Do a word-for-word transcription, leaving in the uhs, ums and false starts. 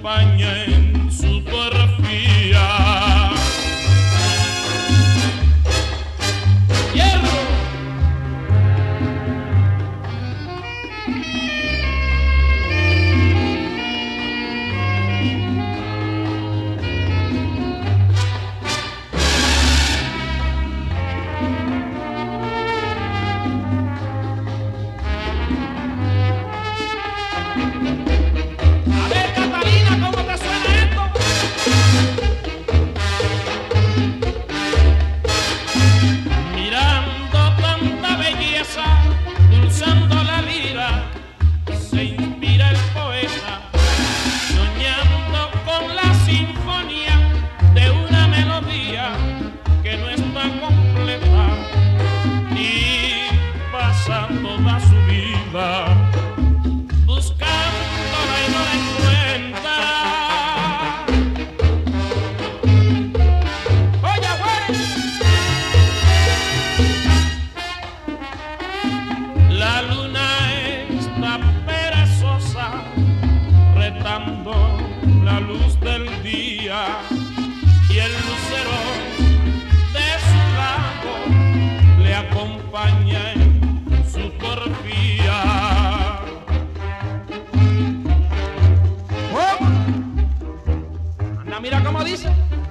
acompaña en su porfía. ¡Hierro! Pulsando la lira, se inspira el poeta, soñando con la sinfonía de una melodía que no está completa, y pasa toda su vida buscándola y no la encuentra. Oye, güey. La luna está perezosa, retando la luz del día, y el lucero de su lago le acompaña en su porfía. ¡Oh! Anda, mira cómo dice.